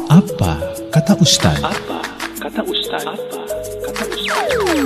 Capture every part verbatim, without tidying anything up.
Apa kata Ustaz? Apa kata Ustaz? Apa kata Ustaz?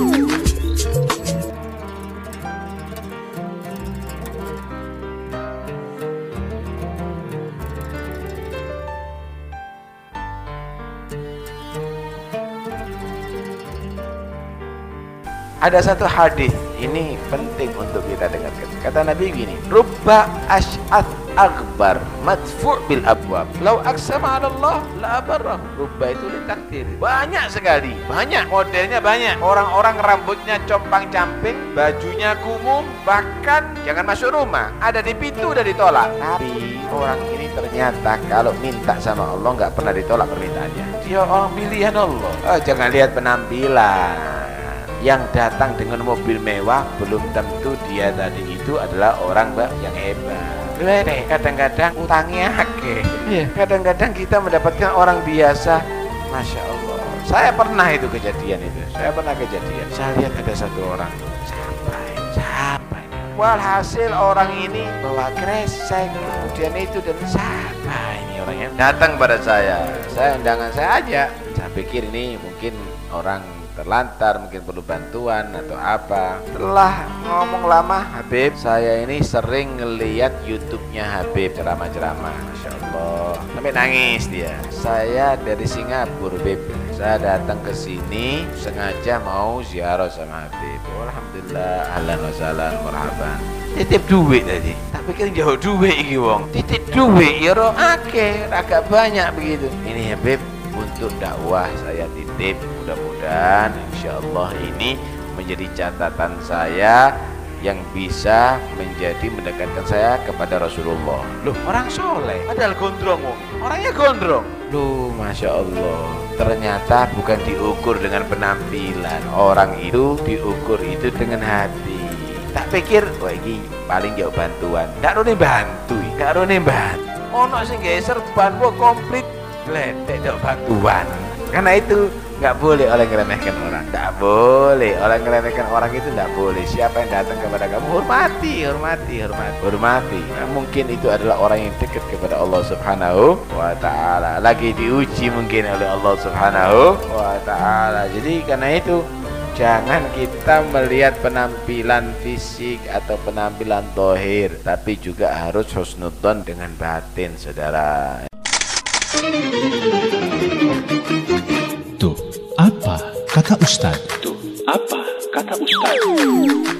Ada satu hadis ini penting untuk kita dengarkan. Kata Nabi gini, rubba ash'ath akbar madfu' bil abwab law aqsama 'ala Allah la abarrah. Rubba itu ditakdir. Banyak sekali, banyak modelnya, banyak orang-orang rambutnya compang-camping, bajunya kumuh, bahkan jangan masuk rumah, ada di pintu udah ditolak. Tapi orang ini ternyata kalau minta sama Allah nggak pernah ditolak permintaannya. Dia orang pilihan Allah. Oh, jangan lihat penampilan. Yang datang dengan mobil mewah belum tentu dia tadi itu adalah orang yang hebat. Leh, kadang-kadang utangnya akeh. Iya, kadang-kadang kita mendapatkan orang biasa, masya Allah. Saya pernah itu kejadian itu. Saya pernah kejadian. Saya lihat ada satu orang, siapa ini? Siapa ini? Walhasil orang ini bawa kresek, kemudian itu dan siapa ini orangnya? Datang pada saya. Saya undangan saya aja. Saya pikir ini mungkin orang terlantar, mungkin perlu bantuan atau apa. Setelah ngomong lama, Habib, saya ini sering ngeliat YouTube-nya Habib ceramah-ceramah, masya Allah, sampai nangis dia. Saya dari Singapura, Habib. Saya datang ke sini sengaja mau ziarah sama Habib. Alhamdulillah, ahlan wa sahlan, marhaban. Titip duit tadi. Tapi kan jauh duit iki wong. Titip duit ya ro akeh, agak banyak begitu. Ini Habib, untuk dakwah saya titip, mudah-mudahan insya Allah ini menjadi catatan saya yang bisa menjadi mendekatkan saya kepada Rasulullah. Loh, orang soleh padahal gondrong, orangnya gondrong. Loh, masya Allah, ternyata bukan diukur dengan penampilan, orang itu diukur itu dengan hati. Tak pikir, wah ini paling jauh bantuan, gak rone bantu, gak rone bantu. Ono sing geser ban gua komplit ledek dok bantuan. Karena itu nggak boleh oleh ngeremehkan orang, nggak boleh oleh ngeremehkan orang itu nggak boleh. Siapa yang datang kepada kamu, hormati, hormati, hormati, hormati. Nah, mungkin itu adalah orang yang dekat kepada Allah Subhanahu wa Ta'ala, lagi diuji mungkin oleh Allah Subhanahu wa Ta'ala. Jadi karena itu jangan kita melihat penampilan fisik atau penampilan zahir, tapi juga harus husnudzon dengan batin, saudara. Tuh, apa kata Ustaz? Tuh, apa kata Ustaz?